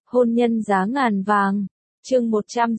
Hôn nhân giá ngàn vàng. Chương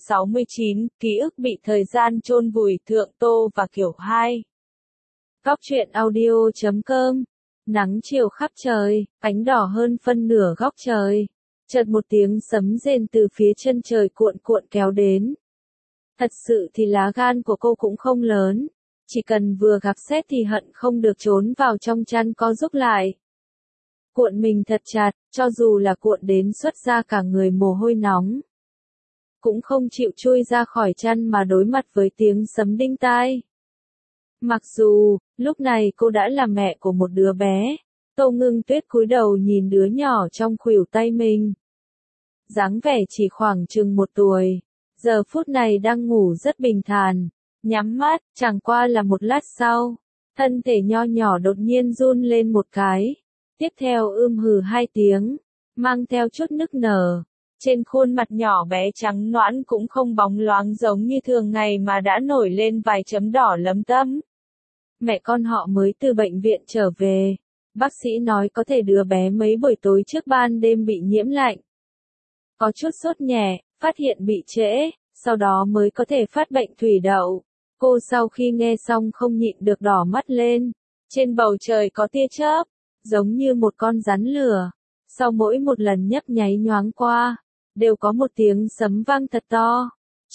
169, ký ức bị thời gian chôn vùi, Thượng Tô và Kiều 2. Góc truyện audio.com. Nắng chiều khắp trời, ánh đỏ hơn phân nửa góc trời. Chợt một tiếng sấm rền từ phía chân trời cuộn cuộn kéo đến. Thật sự thì lá gan của cô cũng không lớn, chỉ cần vừa gặp sét thì hận không được trốn vào trong chăn co rúm lại. Cuộn mình thật chặt, cho dù là cuộn đến xuất ra cả người mồ hôi nóng, cũng không chịu chui ra khỏi chăn mà đối mặt với tiếng sấm đinh tai. Mặc dù, lúc này cô đã là mẹ của một đứa bé, Tô Ngưng Tuyết cúi đầu nhìn đứa nhỏ trong khuỷu tay mình. Dáng vẻ chỉ khoảng chừng 1 tuổi, giờ phút này đang ngủ rất bình thản, nhắm mắt, chẳng qua là một lát sau, thân thể nho nhỏ đột nhiên run lên một cái, tiếp theo hừ 2 tiếng, mang theo chút nức nở. Trên khuôn mặt nhỏ bé trắng nõn cũng không bóng loáng giống như thường ngày mà đã nổi lên vài chấm đỏ lấm tấm. Mẹ con họ mới từ bệnh viện trở về, bác sĩ nói có thể đứa bé mấy buổi tối trước ban đêm bị nhiễm lạnh. Có chút sốt nhẹ, phát hiện bị trễ, sau đó mới có thể phát bệnh thủy đậu. Cô sau khi nghe xong không nhịn được đỏ mắt lên. Trên bầu trời có tia chớp, giống như một con rắn lửa. Sau mỗi một lần nhấp nháy nhoáng qua, đều có một tiếng sấm vang thật to.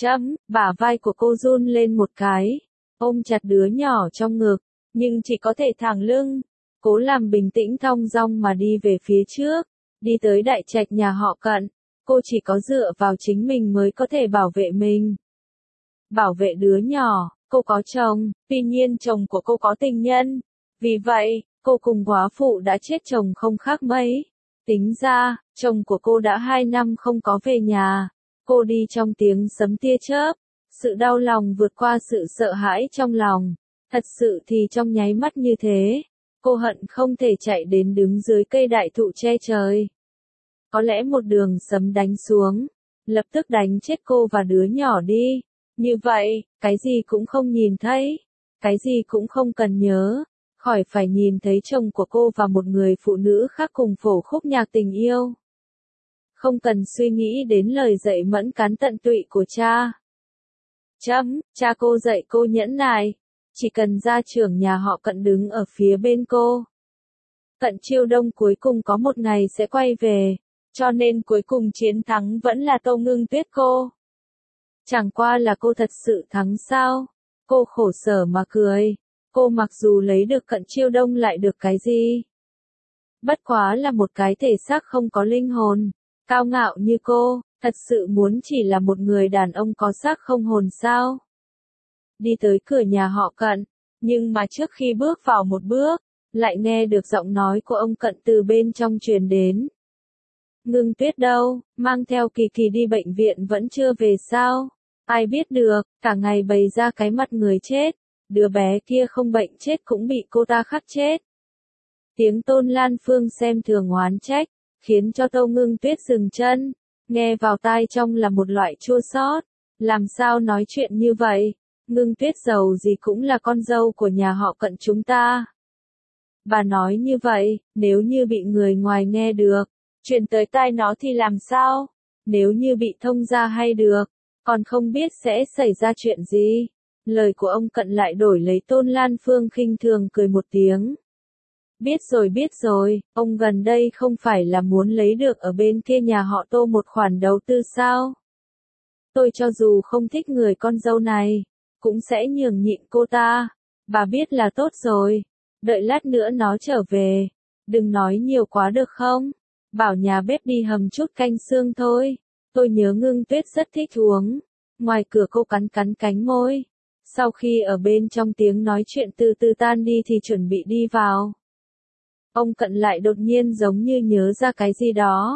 Bả vai của cô run lên một cái, ôm chặt đứa nhỏ trong ngực, nhưng chỉ có thể thẳng lưng, cố làm bình tĩnh thong dong mà đi về phía trước, đi tới đại trạch nhà họ Cận. Cô chỉ có dựa vào chính mình mới có thể bảo vệ mình. Bảo vệ đứa nhỏ, cô có chồng, tuy nhiên chồng của cô có tình nhân. Vì vậy, cô cùng góa phụ đã chết chồng không khác mấy. Tính ra, chồng của cô đã 2 năm không có về nhà. Cô đi trong tiếng sấm tia chớp, sự đau lòng vượt qua sự sợ hãi trong lòng. Thật sự thì trong nháy mắt như thế, cô hận không thể chạy đến đứng dưới cây đại thụ che trời. Có lẽ một đường sấm đánh xuống, lập tức đánh chết cô và đứa nhỏ đi. Như vậy, cái gì cũng không nhìn thấy, cái gì cũng không cần nhớ, khỏi phải nhìn thấy chồng của cô và một người phụ nữ khác cùng phổ khúc nhạc tình yêu. Không cần suy nghĩ đến lời dạy mẫn cán tận tụy của cha. Cha cô dạy cô nhẫn nại, chỉ cần gia trưởng nhà họ Cận đứng ở phía bên cô. Cận Chiêu Đông cuối cùng có một ngày sẽ quay về. Cho nên cuối cùng chiến thắng vẫn là Tô Ngưng Tuyết cô. Chẳng qua là cô thật sự thắng sao? Cô khổ sở mà cười. Cô mặc dù lấy được Cận Chiêu Đông lại được cái gì? Bất quá là một cái thể xác không có linh hồn. Cao ngạo như cô, thật sự muốn chỉ là một người đàn ông có xác không hồn sao? Đi tới cửa nhà họ Cận, nhưng mà trước khi bước vào một bước, lại nghe được giọng nói của ông Cận từ bên trong truyền đến. Ngưng Tuyết đâu, mang theo Kỳ Kỳ đi bệnh viện vẫn chưa về sao? Ai biết được, cả ngày bày ra cái mặt người chết, đứa bé kia không bệnh chết cũng bị cô ta khắc chết. Tiếng Tôn Lan Phương xem thường oán trách, khiến cho Tô Ngưng Tuyết dừng chân, nghe vào tai trong là một loại chua xót. Làm sao nói chuyện như vậy? Ngưng Tuyết giàu gì cũng là con dâu của nhà họ Cận chúng ta. Bà nói như vậy, nếu như bị người ngoài nghe được, truyền tới tai nó thì làm sao? Nếu như bị thông ra hay được, còn không biết sẽ xảy ra chuyện gì. Lời của ông Cận lại đổi lấy Tôn Lan Phương khinh thường cười một tiếng. Biết rồi, ông gần đây không phải là muốn lấy được ở bên kia nhà họ Tô một khoản đầu tư sao? Tôi cho dù không thích người con dâu này, cũng sẽ nhường nhịn cô ta. Bà biết là tốt rồi. Đợi lát nữa nó trở về, đừng nói nhiều quá được không? Bảo nhà bếp đi hầm chút canh xương thôi. Tôi nhớ Ngưng Tuyết rất thích uống. Ngoài cửa cô cắn cánh môi. Sau khi ở bên trong tiếng nói chuyện từ từ tan đi thì chuẩn bị đi vào. Ông Cận lại đột nhiên giống như nhớ ra cái gì đó.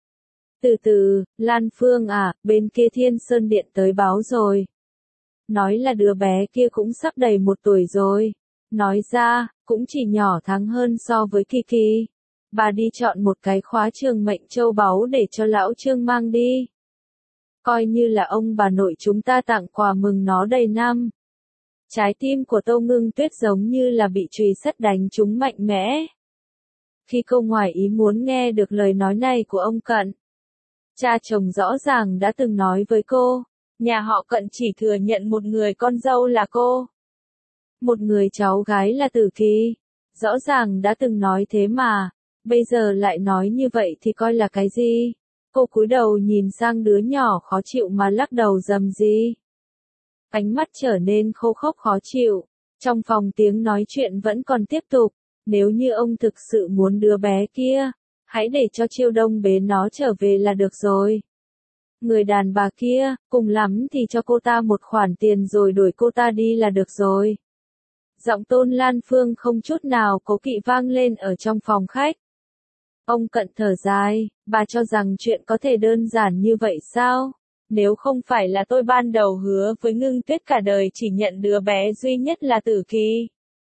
Từ, Lan Phương à, bên kia Thiên Sơn Điện tới báo rồi. Nói là đứa bé kia cũng sắp đầy 1 tuổi rồi. Nói ra, cũng chỉ nhỏ tháng hơn so với Kỳ Kỳ. Bà đi chọn một cái khóa trường mệnh châu báu để cho lão Trương mang đi. Coi như là ông bà nội chúng ta tặng quà mừng nó đầy năm. Trái tim của Tô Ngưng Tuyết giống như là bị chùy sắt đánh trúng mạnh mẽ. Khi cô ngoài ý muốn nghe được lời nói này của ông Cận, Cha chồng rõ ràng đã từng nói với cô, nhà họ Cận chỉ thừa nhận một người con dâu là cô. Một người cháu gái là Tử Kỳ. Rõ ràng đã từng nói thế mà, bây giờ lại nói như vậy thì coi là cái gì? Cô cúi đầu nhìn sang đứa nhỏ khó chịu mà lắc đầu rầm rì. Ánh mắt trở nên khô khốc khó chịu. Trong phòng tiếng nói chuyện vẫn còn tiếp tục. Nếu như ông thực sự muốn đứa bé kia, hãy để cho Chiêu Đông bế nó trở về là được rồi. Người đàn bà kia, cùng lắm thì cho cô ta một khoản tiền rồi đuổi cô ta đi là được rồi. Giọng Tôn Lan Phương không chút nào cố kỵ vang lên ở trong phòng khách. Ông Cận thở dài, bà cho rằng chuyện có thể đơn giản như vậy sao? Nếu không phải là tôi ban đầu hứa với Ngưng Tuyết cả đời chỉ nhận đứa bé duy nhất là Tử Kỳ.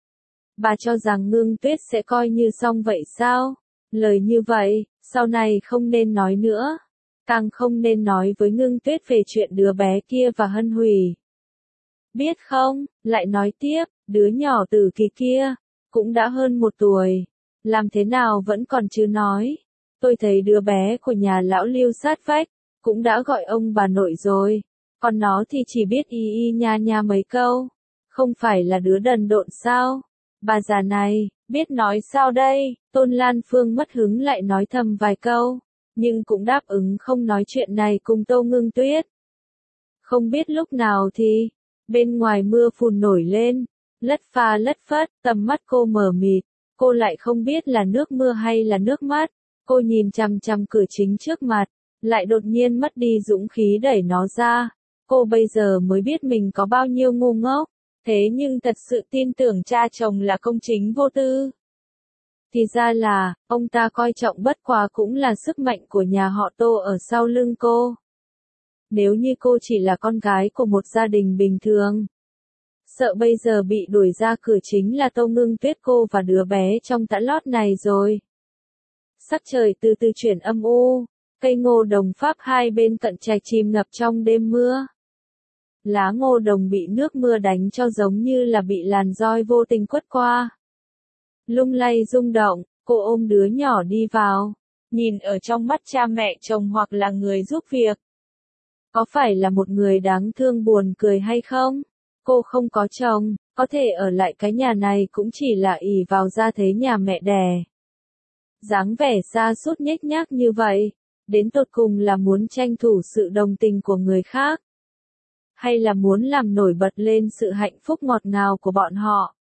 Bà cho rằng Ngưng Tuyết sẽ coi như xong vậy sao? Lời như vậy, sau này không nên nói nữa. Càng không nên nói với Ngưng Tuyết về chuyện đứa bé kia và Hân Hủy. Biết không, lại nói tiếp, đứa nhỏ Tử Kỳ kia, cũng đã hơn 1 tuổi. Làm thế nào vẫn còn chưa nói. Tôi thấy đứa bé của nhà lão Lưu sát vách, cũng đã gọi ông bà nội rồi. Còn nó thì chỉ biết y y nha nha mấy câu. Không phải là đứa đần độn sao? Bà già này, biết nói sao đây? Tôn Lan Phương mất hứng lại nói thầm vài câu, nhưng cũng đáp ứng không nói chuyện này cùng Tô Ngưng Tuyết. Không biết lúc nào thì, bên ngoài mưa phùn nổi lên, lất pha lất phất, tầm mắt cô mờ mịt, cô lại không biết là nước mưa hay là nước mắt. Cô nhìn chằm chằm cửa chính trước mặt, lại đột nhiên mất đi dũng khí đẩy nó ra. Cô bây giờ mới biết mình có bao nhiêu ngu ngốc, thế nhưng thật sự tin tưởng cha chồng là công chính vô tư. Thì ra là, ông ta coi trọng bất quá cũng là sức mạnh của nhà họ Tô ở sau lưng cô. Nếu như cô chỉ là con gái của một gia đình bình thường, sợ bây giờ bị đuổi ra cửa chính là Tô Ngưng Tuyết cô và đứa bé trong tã lót này rồi. Sắc trời từ từ chuyển âm u, cây ngô đồng Pháp hai bên cận trạch chìm ngập trong đêm mưa. Lá ngô đồng bị nước mưa đánh cho giống như là bị làn roi vô tình quất qua. Lung lay rung động, cô ôm đứa nhỏ đi vào, nhìn ở trong mắt cha mẹ chồng hoặc là người giúp việc. Có phải là một người đáng thương buồn cười hay không? Cô không có chồng, có thể ở lại cái nhà này cũng chỉ là ỷ vào gia thế nhà mẹ đẻ. Dáng vẻ sa sút nhếch nhác như vậy, đến tột cùng là muốn tranh thủ sự đồng tình của người khác, hay là muốn làm nổi bật lên sự hạnh phúc ngọt ngào của bọn họ?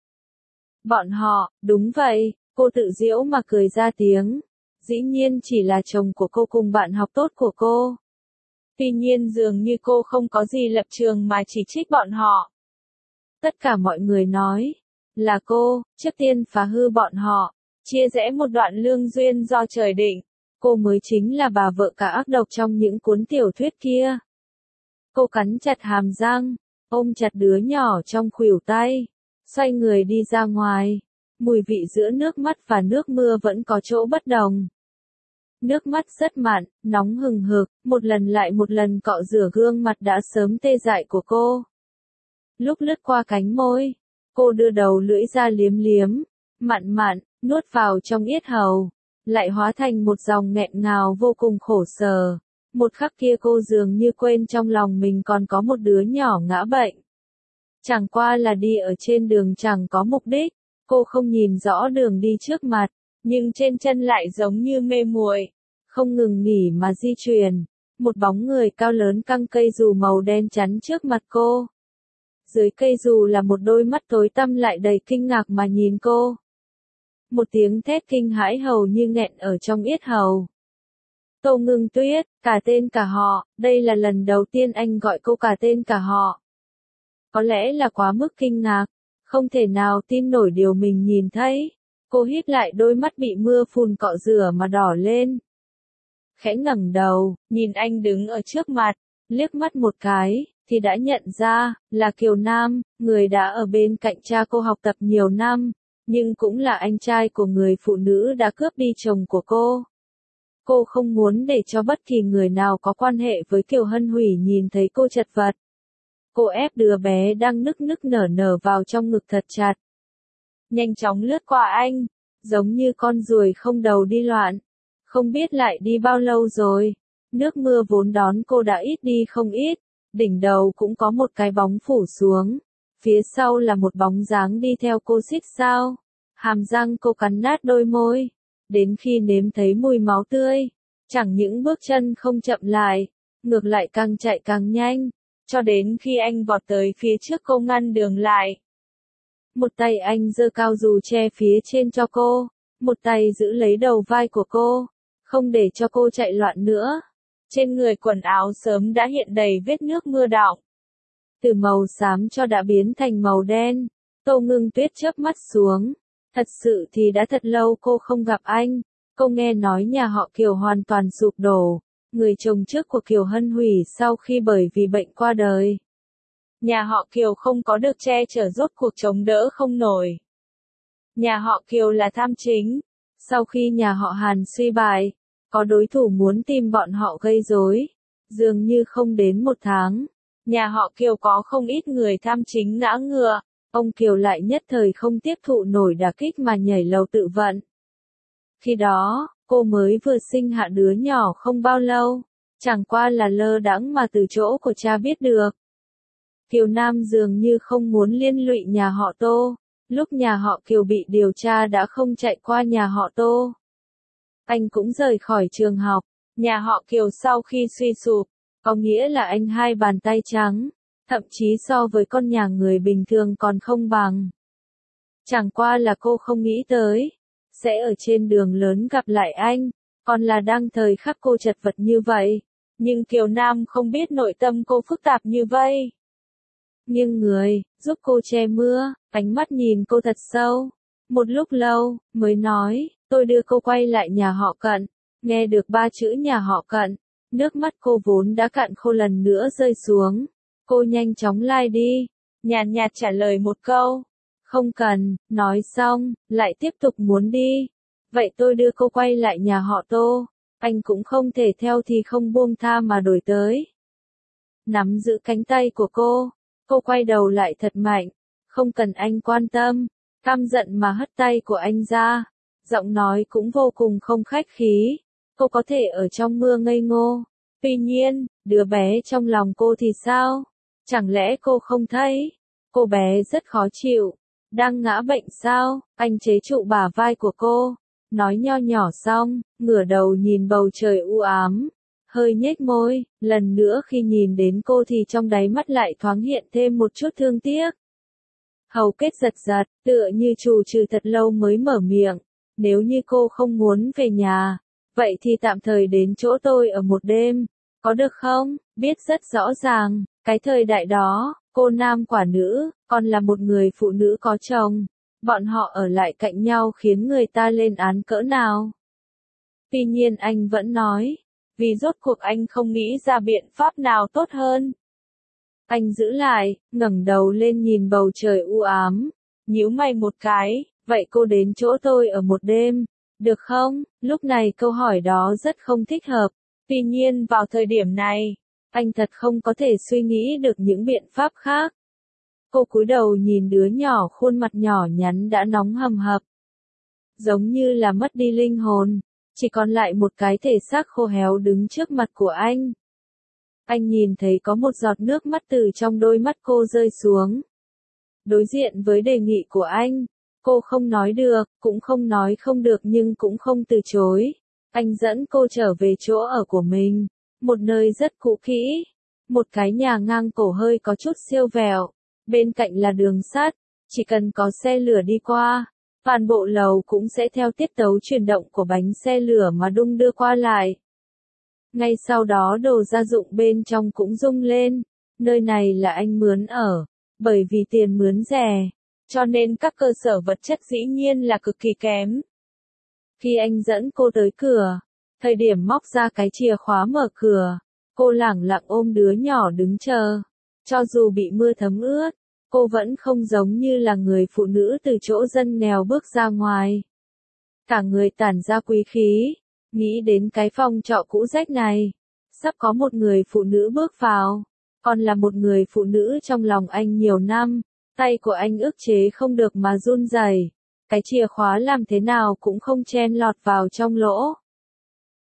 Bọn họ, đúng vậy, cô tự giễu mà cười ra tiếng. Dĩ nhiên chỉ là chồng của cô cùng bạn học tốt của cô. Tuy nhiên dường như cô không có gì lập trường mà chỉ trích bọn họ. Tất cả mọi người nói, là cô, trước tiên phá hư bọn họ, chia rẽ một đoạn lương duyên do trời định. Cô mới chính là bà vợ cả ác độc trong những cuốn tiểu thuyết kia. Cô cắn chặt hàm răng, ôm chặt đứa nhỏ trong khuỷu tay, xoay người đi ra ngoài. Mùi vị giữa nước mắt và nước mưa vẫn có chỗ bất đồng. Nước mắt rất mặn, nóng hừng hực, một lần lại một lần cọ rửa gương mặt đã sớm tê dại của cô. Lúc lướt qua cánh môi, cô đưa đầu lưỡi ra liếm liếm, mặn mặn, nuốt vào trong yết hầu, lại hóa thành một dòng nghẹn ngào vô cùng khổ sở. Một khắc kia cô dường như quên trong lòng mình còn có một đứa nhỏ ngã bệnh. Chẳng qua là đi ở trên đường chẳng có mục đích, cô không nhìn rõ đường đi trước mặt, nhưng trên chân lại giống như mê muội, không ngừng nghỉ mà di chuyển. Một bóng người cao lớn căng cây dù màu đen chắn trước mặt cô. Dưới cây dù là một đôi mắt tối tăm lại đầy kinh ngạc mà nhìn cô. Một tiếng thét kinh hãi hầu như nghẹn ở trong yết hầu. Tô Ngưng Tuyết, cả tên cả họ, đây là lần đầu tiên anh gọi cô cả tên cả họ. Có lẽ là quá mức kinh ngạc, không thể nào tin nổi điều mình nhìn thấy. Cô híp lại đôi mắt bị mưa phùn cọ rửa mà đỏ lên. Khẽ ngẩng đầu, nhìn anh đứng ở trước mặt, liếc mắt một cái, thì đã nhận ra, là Kiều Nam, người đã ở bên cạnh cha cô học tập nhiều năm, nhưng cũng là anh trai của người phụ nữ đã cướp đi chồng của cô. Cô không muốn để cho bất kỳ người nào có quan hệ với Kiều Hân Hủy nhìn thấy cô chật vật. Cô ép đứa bé đang nức nức nở nở vào trong ngực thật chặt. Nhanh chóng lướt qua anh, giống như con ruồi không đầu đi loạn. Không biết lại đi bao lâu rồi. Nước mưa vốn đón cô đã ít đi không ít, đỉnh đầu cũng có một cái bóng phủ xuống, phía sau là một bóng dáng đi theo cô xít sao. Hàm răng cô cắn nát đôi môi, đến khi nếm thấy mùi máu tươi, chẳng những bước chân không chậm lại, ngược lại càng chạy càng nhanh, cho đến khi anh vọt tới phía trước cô ngăn đường lại. Một tay anh giơ cao dù che phía trên cho cô, một tay giữ lấy đầu vai của cô, không để cho cô chạy loạn nữa. Trên người quần áo sớm đã hiện đầy vết nước mưa đọng. Từ màu xám cho đã biến thành màu đen. Tô Ngưng Tuyết chớp mắt xuống. Thật sự thì đã thật lâu cô không gặp anh. Cô nghe nói nhà họ Kiều hoàn toàn sụp đổ. Người chồng trước của Kiều Hân hủy sau khi bởi vì bệnh qua đời. Nhà họ Kiều không có được che chở rốt cuộc chống đỡ không nổi. Nhà họ Kiều là tham chính. Sau khi nhà họ Hàn suy bại, có đối thủ muốn tìm bọn họ gây rối. Dường như không đến một tháng, nhà họ Kiều có không ít người tham chính ngã ngựa. Ông Kiều lại nhất thời không tiếp thụ nổi đả kích mà nhảy lầu tự vận. Khi đó, cô mới vừa sinh hạ đứa nhỏ không bao lâu, chẳng qua là lơ đãng mà từ chỗ của cha biết được. Kiều Nam dường như không muốn liên lụy nhà họ Tô, lúc nhà họ Kiều bị điều tra đã không chạy qua nhà họ Tô. Anh cũng rời khỏi trường học, nhà họ Kiều sau khi suy sụp, có nghĩa là anh hai bàn tay trắng, thậm chí so với con nhà người bình thường còn không bằng. Chẳng qua là cô không nghĩ tới, sẽ ở trên đường lớn gặp lại anh, còn là đang thời khắc cô chật vật như vậy. Nhưng Kiều Nam không biết nội tâm cô phức tạp như vậy. Nhưng người, giúp cô che mưa, ánh mắt nhìn cô thật sâu. Một lúc lâu, mới nói, tôi đưa cô quay lại nhà họ Cận. Nghe được ba chữ nhà họ Cận, nước mắt cô vốn đã cạn khô lần nữa rơi xuống. Cô nhanh chóng lai đi, nhàn nhạt trả lời một câu. Không cần, nói xong, lại tiếp tục muốn đi. Vậy tôi đưa cô quay lại nhà họ Tô. Anh cũng không thể theo thì không buông tha mà đổi tới. Nắm giữ cánh tay của cô quay đầu lại thật mạnh. Không cần anh quan tâm, căm giận mà hất tay của anh ra. Giọng nói cũng vô cùng không khách khí. Cô có thể ở trong mưa ngây ngô. Tuy nhiên, đứa bé trong lòng cô thì sao? Chẳng lẽ cô không thấy? Cô bé rất khó chịu. Đang ngã bệnh sao? Anh chế trụ bả vai của cô. Nói nho nhỏ xong, ngửa đầu nhìn bầu trời u ám. Hơi nhếch môi, lần nữa khi nhìn đến cô thì trong đáy mắt lại thoáng hiện thêm một chút thương tiếc. Hầu kết giật giật, tựa như trù trừ thật lâu mới mở miệng. Nếu như cô không muốn về nhà, vậy thì tạm thời đến chỗ tôi ở một đêm, có được không? Biết rất rõ ràng, cái thời đại đó, cô nam quả nữ, còn là một người phụ nữ có chồng. Bọn họ ở lại cạnh nhau khiến người ta lên án cỡ nào. Tuy nhiên anh vẫn nói, vì rốt cuộc anh không nghĩ ra biện pháp nào tốt hơn. Anh giữ lại, ngẩng đầu lên nhìn bầu trời u ám, nhíu mày một cái, vậy cô đến chỗ tôi ở một đêm, được không? Lúc này câu hỏi đó rất không thích hợp, tuy nhiên vào thời điểm này, anh thật không có thể suy nghĩ được những biện pháp khác. Cô cúi đầu nhìn đứa nhỏ khuôn mặt nhỏ nhắn đã nóng hầm hập. Giống như là mất đi linh hồn, chỉ còn lại một cái thể xác khô héo đứng trước mặt của anh. Anh nhìn thấy có một giọt nước mắt từ trong đôi mắt cô rơi xuống. Đối diện với đề nghị của anh, cô không nói được, cũng không nói không được nhưng cũng không từ chối. Anh dẫn cô trở về chỗ ở của mình, một nơi rất cũ kỹ, một cái nhà ngang cổ hơi có chút siêu vẹo, bên cạnh là đường sắt, chỉ cần có xe lửa đi qua, toàn bộ lầu cũng sẽ theo tiết tấu chuyển động của bánh xe lửa mà đung đưa qua lại. Ngay sau đó đồ gia dụng bên trong cũng rung lên, nơi này là anh mướn ở, bởi vì tiền mướn rẻ, cho nên các cơ sở vật chất dĩ nhiên là cực kỳ kém. Khi anh dẫn cô tới cửa, thời điểm móc ra cái chìa khóa mở cửa, cô lẳng lặng ôm đứa nhỏ đứng chờ. Cho dù bị mưa thấm ướt, cô vẫn không giống như là người phụ nữ từ chỗ dân nghèo bước ra ngoài. Cả người tản ra quý khí, nghĩ đến cái phòng trọ cũ rách này, sắp có một người phụ nữ bước vào, còn là một người phụ nữ trong lòng anh nhiều năm, tay của anh ức chế không được mà run rẩy, cái chìa khóa làm thế nào cũng không chen lọt vào trong lỗ.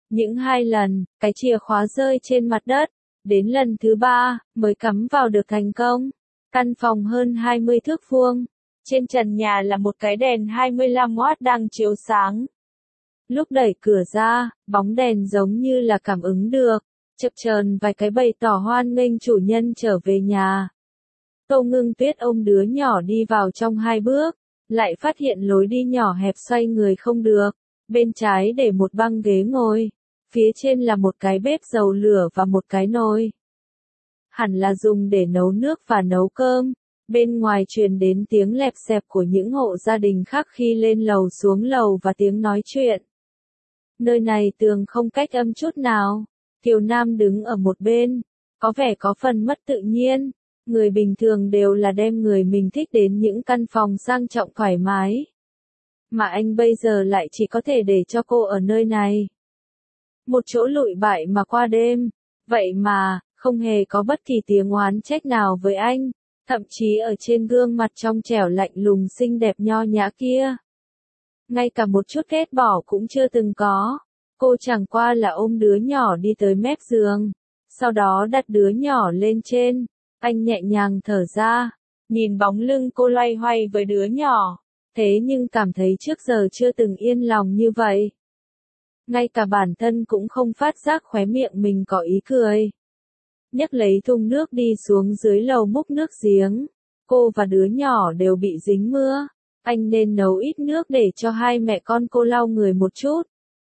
Những 2 lần, cái chìa khóa rơi trên mặt đất. Đến lần thứ 3, mới cắm vào được thành công. Căn phòng hơn 20 thước vuông. Trên trần nhà là một cái đèn 25W đang chiếu sáng. Lúc đẩy cửa ra, bóng đèn giống như là cảm ứng được. Chập chờn vài cái bày tỏ hoan nghênh chủ nhân trở về nhà. Tô Ngưng Tuyết ôm đứa nhỏ đi vào trong 2 bước. Lại phát hiện lối đi nhỏ hẹp xoay người không được. Bên trái để một băng ghế ngồi. Phía trên là một cái bếp dầu lửa và một cái nồi. Hẳn là dùng để nấu nước và nấu cơm. Bên ngoài truyền đến tiếng lẹp xẹp của những hộ gia đình khác khi lên lầu xuống lầu và tiếng nói chuyện. Nơi này tường không cách âm chút nào. Kiều Nam đứng ở một bên. Có vẻ có phần mất tự nhiên. Người bình thường đều là đem người mình thích đến những căn phòng sang trọng thoải mái. Mà anh bây giờ lại chỉ có thể để cho cô ở nơi này. Một chỗ lụi bại mà qua đêm. Vậy mà, không hề có bất kỳ tiếng oán trách nào với anh. Thậm chí ở trên gương mặt trong trẻo lạnh lùng xinh đẹp nho nhã kia. Ngay cả một chút ghét bỏ cũng chưa từng có. Cô chẳng qua là ôm đứa nhỏ đi tới mép giường. Sau đó đặt đứa nhỏ lên trên. Anh nhẹ nhàng thở ra. Nhìn bóng lưng cô loay hoay với đứa nhỏ. Thế nhưng cảm thấy trước giờ chưa từng yên lòng như vậy. Ngay cả bản thân cũng không phát giác khóe miệng mình có ý cười. Nhấc lấy thùng nước đi xuống dưới lầu múc nước giếng. Cô và đứa nhỏ đều bị dính mưa. Anh nên nấu ít nước để cho 2 mẹ con cô lau người một chút.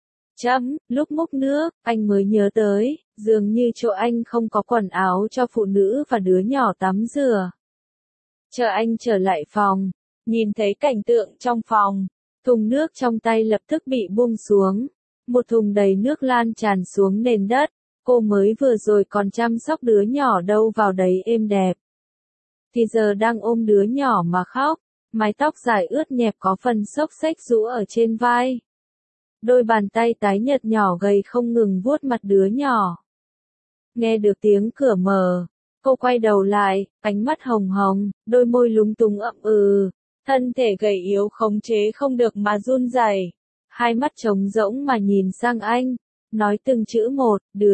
Lúc múc nước, anh mới nhớ tới, dường như chỗ anh không có quần áo cho phụ nữ và đứa nhỏ tắm rửa. Chờ anh trở lại phòng, nhìn thấy cảnh tượng trong phòng, thùng nước trong tay lập tức bị buông xuống. Một thùng đầy nước lan tràn xuống nền đất. Cô mới vừa rồi còn chăm sóc đứa nhỏ đâu vào đấy êm đẹp. Thì giờ đang ôm đứa nhỏ mà khóc. Mái tóc dài ướt nhẹp có phần xốc xếch rũ ở trên vai. Đôi bàn tay tái nhợt nhỏ gầy không ngừng vuốt mặt đứa nhỏ. Nghe được tiếng cửa mở. Cô quay đầu lại, ánh mắt hồng hồng, đôi môi lúng túng ậm ừ. Thân thể gầy yếu khống chế không được mà run rẩy. 2 mắt trống rỗng mà nhìn sang anh. Nói từng chữ một, đứa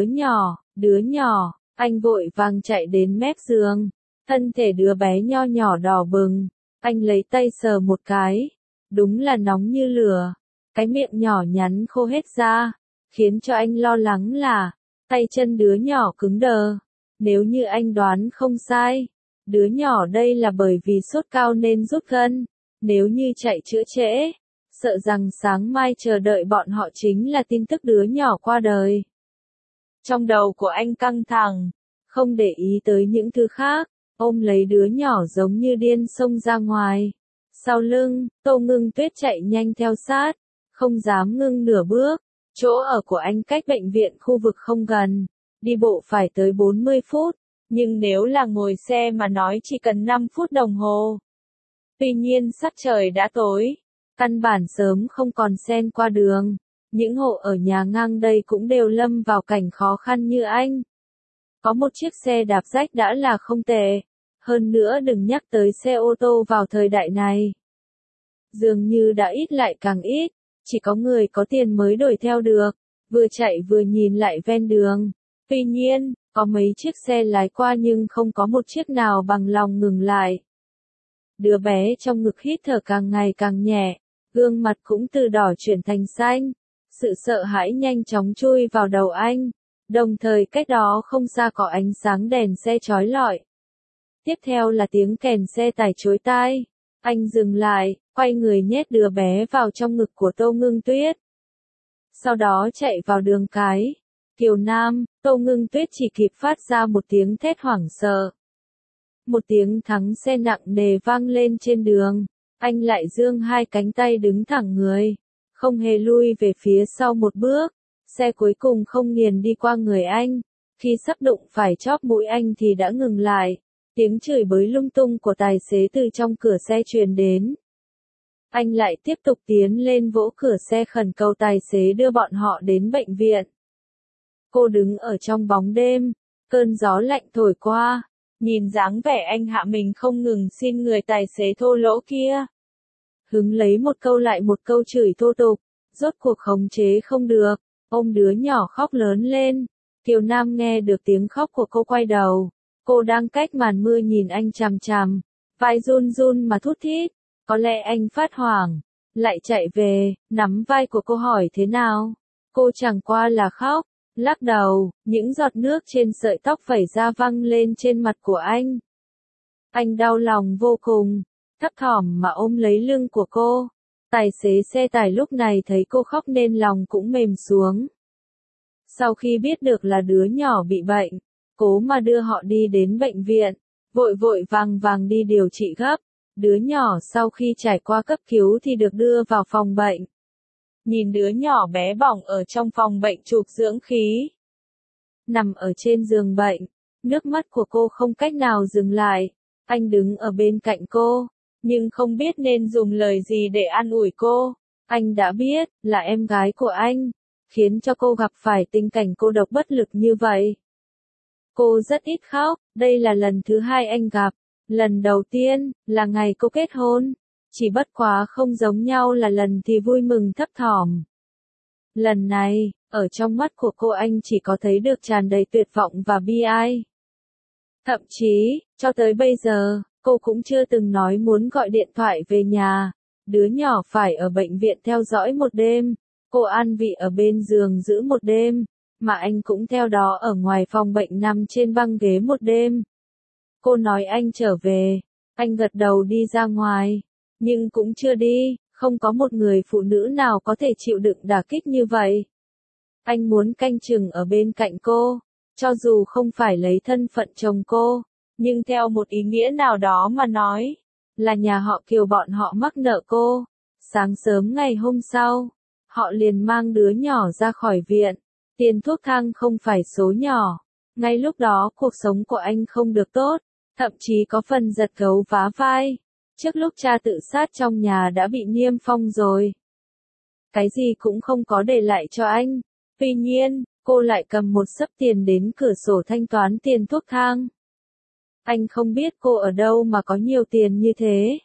nhỏ, anh vội vàng chạy đến mép giường. Thân thể đứa bé nho nhỏ đỏ bừng. Anh lấy tay sờ một cái. Đúng là nóng như lửa. Cái miệng nhỏ nhắn khô hết ra. Khiến cho anh lo lắng là, tay chân đứa nhỏ cứng đờ. Nếu như anh đoán không sai, đứa nhỏ đây là bởi vì sốt cao nên rút gân. Nếu như chạy chữa trễ, sợ rằng sáng mai chờ đợi bọn họ chính là tin tức đứa nhỏ qua đời. Trong đầu của anh căng thẳng, không để ý tới những thứ khác, ôm lấy đứa nhỏ giống như điên xông ra ngoài. Sau lưng, Tô Ngưng Tuyết chạy nhanh theo sát, không dám ngưng nửa bước. Chỗ ở của anh cách bệnh viện khu vực không gần, đi bộ phải tới 40 phút, nhưng nếu là ngồi xe mà nói chỉ cần 5 phút đồng hồ. Tuy nhiên sắc trời đã tối. Căn bản sớm không còn sen qua đường. Những hộ ở nhà ngang đây cũng đều lâm vào cảnh khó khăn như anh. Có một chiếc xe đạp rách đã là không tệ. Hơn nữa đừng nhắc tới xe ô tô vào thời đại này. Dường như đã ít lại càng ít. Chỉ có người có tiền mới đuổi theo được. Vừa chạy vừa nhìn lại ven đường. Tuy nhiên, có mấy chiếc xe lái qua nhưng không có một chiếc nào bằng lòng ngừng lại. Đứa bé trong ngực hít thở càng ngày càng nhẹ. Gương mặt cũng từ đỏ chuyển thành xanh. Sự sợ hãi nhanh chóng chui vào đầu anh. Đồng thời cách đó không xa có ánh sáng đèn xe chói lọi. Tiếp theo là tiếng kèn xe tải chối tai. Anh dừng lại, quay người nhét đứa bé vào trong ngực của Tô Ngưng Tuyết. Sau đó chạy vào đường cái. Kiều Nam, Tô Ngưng Tuyết chỉ kịp phát ra một tiếng thét hoảng sợ. Một tiếng thắng xe nặng nề vang lên trên đường. Anh lại giương 2 cánh tay đứng thẳng người. Không hề lui về phía sau một bước. Xe cuối cùng không nghiền đi qua người anh. Khi sắp đụng phải chóp mũi anh thì đã ngừng lại. Tiếng chửi bới lung tung của tài xế từ trong cửa xe truyền đến. Anh lại tiếp tục tiến lên vỗ cửa xe khẩn cầu tài xế đưa bọn họ đến bệnh viện. Cô đứng ở trong bóng đêm. Cơn gió lạnh thổi qua. Nhìn dáng vẻ anh hạ mình không ngừng xin người tài xế thô lỗ kia. Hứng lấy một câu lại một câu chửi thô tục. Rốt cuộc khống chế không được. ôm đứa nhỏ khóc lớn lên. Kiều Nam nghe được tiếng khóc của cô quay đầu. Cô đang cách màn mưa nhìn anh chằm chằm. Vai run run mà thút thít. Có lẽ anh phát hoảng. Lại chạy về, nắm vai của cô hỏi thế nào. Cô chẳng qua là khóc. Lắc đầu, những giọt nước trên sợi tóc vẩy ra văng lên trên mặt của anh. Anh đau lòng vô cùng. Thấp thỏm mà ôm lấy lưng của cô. Tài xế xe tải lúc này thấy cô khóc nên lòng cũng mềm xuống. Sau khi biết được là đứa nhỏ bị bệnh, cố mà đưa họ đi đến bệnh viện, vội vội vàng vàng đi điều trị gấp. Đứa nhỏ sau khi trải qua cấp cứu thì được đưa vào phòng bệnh. Nhìn đứa nhỏ bé bỏng ở trong phòng bệnh chụp dưỡng khí. Nằm ở trên giường bệnh, nước mắt của cô không cách nào dừng lại. Anh đứng ở bên cạnh cô, nhưng không biết nên dùng lời gì để an ủi cô. Anh đã biết, là em gái của anh, khiến cho cô gặp phải tình cảnh cô độc bất lực như vậy. Cô rất ít khóc, đây là lần thứ hai anh gặp. Lần đầu tiên, là ngày cô kết hôn. Chỉ bất quá không giống nhau là lần thì vui mừng thấp thỏm. Lần này, ở trong mắt của cô anh chỉ có thấy được tràn đầy tuyệt vọng và bi ai. Thậm chí, cho tới bây giờ, cô cũng chưa từng nói muốn gọi điện thoại về nhà. Đứa nhỏ phải ở bệnh viện theo dõi một đêm. Cô an vị ở bên giường giữ một đêm. Mà anh cũng theo đó ở ngoài phòng bệnh nằm trên băng ghế một đêm. Cô nói anh trở về. Anh gật đầu đi ra ngoài. Nhưng cũng chưa đi, không có một người phụ nữ nào có thể chịu đựng đả kích như vậy. Anh muốn canh chừng ở bên cạnh cô, cho dù không phải lấy thân phận chồng cô, nhưng theo một ý nghĩa nào đó mà nói, là nhà họ Kiều bọn họ mắc nợ cô. Sáng sớm ngày hôm sau, họ liền mang đứa nhỏ ra khỏi viện. Tiền thuốc thang không phải số nhỏ. Ngay lúc đó cuộc sống của anh không được tốt, thậm chí có phần giật gấu vá vai. Trước lúc cha tự sát trong nhà đã bị niêm phong rồi. Cái gì cũng không có để lại cho anh. Tuy nhiên, cô lại cầm một xấp tiền đến cửa sổ thanh toán tiền thuốc thang. Anh không biết cô ở đâu mà có nhiều tiền như thế.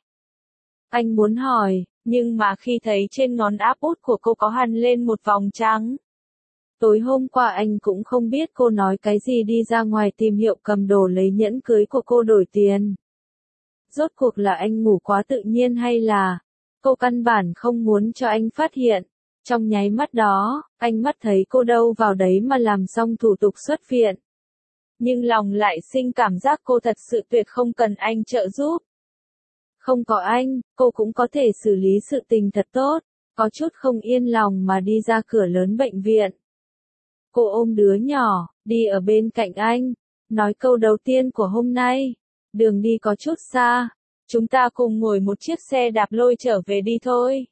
Anh muốn hỏi, nhưng mà khi thấy trên ngón áp út của cô có hằn lên một vòng trắng. Tối hôm qua anh cũng không biết cô nói cái gì đi ra ngoài tìm hiệu cầm đồ lấy nhẫn cưới của cô đổi tiền. Rốt cuộc là anh ngủ quá tự nhiên hay là cô căn bản không muốn cho anh phát hiện. Trong nháy mắt đó, anh mắt thấy cô đâu vào đấy mà làm xong thủ tục xuất viện. Nhưng lòng lại sinh cảm giác cô thật sự tuyệt không cần anh trợ giúp. Không có anh, cô cũng có thể xử lý sự tình thật tốt. Có chút không yên lòng mà đi ra cửa lớn bệnh viện. Cô ôm đứa nhỏ, đi ở bên cạnh anh. Nói câu đầu tiên của hôm nay. Đường đi có chút xa. Chúng ta cùng ngồi một chiếc xe đạp lôi trở về đi thôi.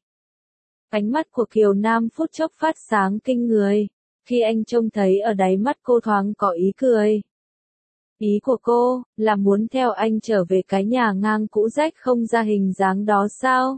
Ánh mắt của Kiều Nam phút chốc phát sáng kinh người. Khi anh trông thấy ở đáy mắt cô thoáng có ý cười. Ý của cô, là muốn theo anh trở về cái nhà ngang cũ rách không ra hình dáng đó sao?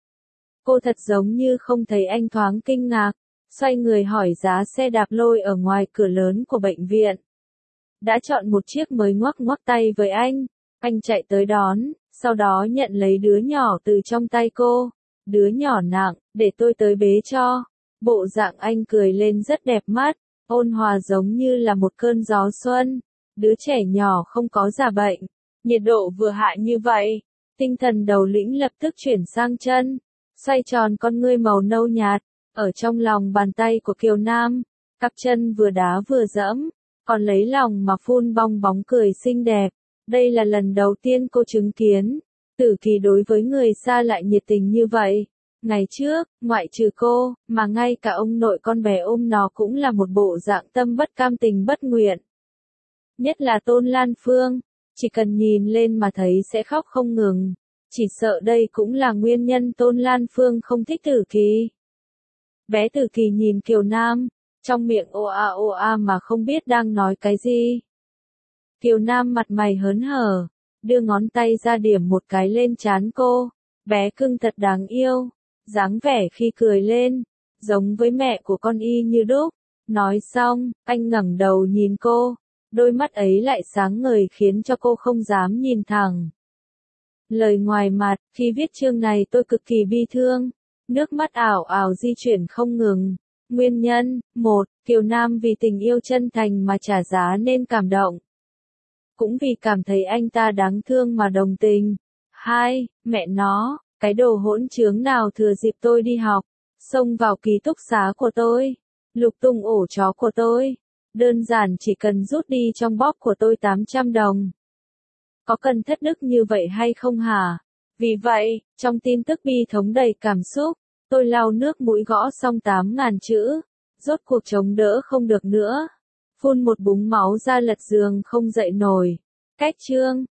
Cô thật giống như không thấy anh thoáng kinh ngạc. Xoay người hỏi giá xe đạp lôi ở ngoài cửa lớn của bệnh viện. Đã chọn một chiếc mới ngoắc ngoắc tay với anh. Anh chạy tới đón, sau đó nhận lấy đứa nhỏ từ trong tay cô. Đứa nhỏ nặng, để tôi tới bế cho. Bộ dạng anh cười lên rất đẹp mắt, ôn hòa giống như là một cơn gió xuân. Đứa trẻ nhỏ không có giả bệnh. Nhiệt độ vừa hạ như vậy, tinh thần đầu lĩnh lập tức chuyển sang chân. Xoay tròn con ngươi màu nâu nhạt, ở trong lòng bàn tay của Kiều Nam. Cặp chân vừa đá vừa dẫm, còn lấy lòng mà phun bong bóng cười xinh đẹp. Đây là lần đầu tiên cô chứng kiến. Tử Kỳ đối với người xa lại nhiệt tình như vậy. Ngày trước, ngoại trừ cô, mà ngay cả ông nội con bé ôm nó cũng là một bộ dạng tâm bất cam tình bất nguyện. Nhất là Tôn Lan Phương, chỉ cần nhìn lên mà thấy sẽ khóc không ngừng. Chỉ sợ đây cũng là nguyên nhân Tôn Lan Phương không thích Tử Kỳ. Bé Tử Kỳ nhìn Kiều Nam, trong miệng ô a mà không biết đang nói cái gì. Kiều Nam mặt mày hớn hở, đưa ngón tay ra điểm một cái lên trán cô. Bé cưng thật đáng yêu, dáng vẻ khi cười lên, giống với mẹ của con y như đúc. Nói xong, anh ngẩng đầu nhìn cô, đôi mắt ấy lại sáng ngời khiến cho cô không dám nhìn thẳng. Lời ngoài mặt, khi viết chương này tôi cực kỳ bi thương, nước mắt ảo ảo di chuyển không ngừng. Nguyên nhân: 1. Kiều Nam vì tình yêu chân thành mà trả giá nên cảm động. Cũng vì cảm thấy anh ta đáng thương mà đồng tình. 2. Mẹ nó, cái đồ hỗn trướng nào thừa dịp tôi đi học, xông vào ký túc xá của tôi, lục tung ổ chó của tôi. Đơn giản chỉ cần rút đi trong bóp của tôi 800 đồng. Có cần thất đức như vậy hay không hả? Vì vậy, trong tin tức bi thống đầy cảm xúc, tôi lau nước mũi gõ xong 8.000 chữ. Rốt cuộc chống đỡ không được nữa. Phun một búng máu ra lật giường không dậy nổi. Cách chương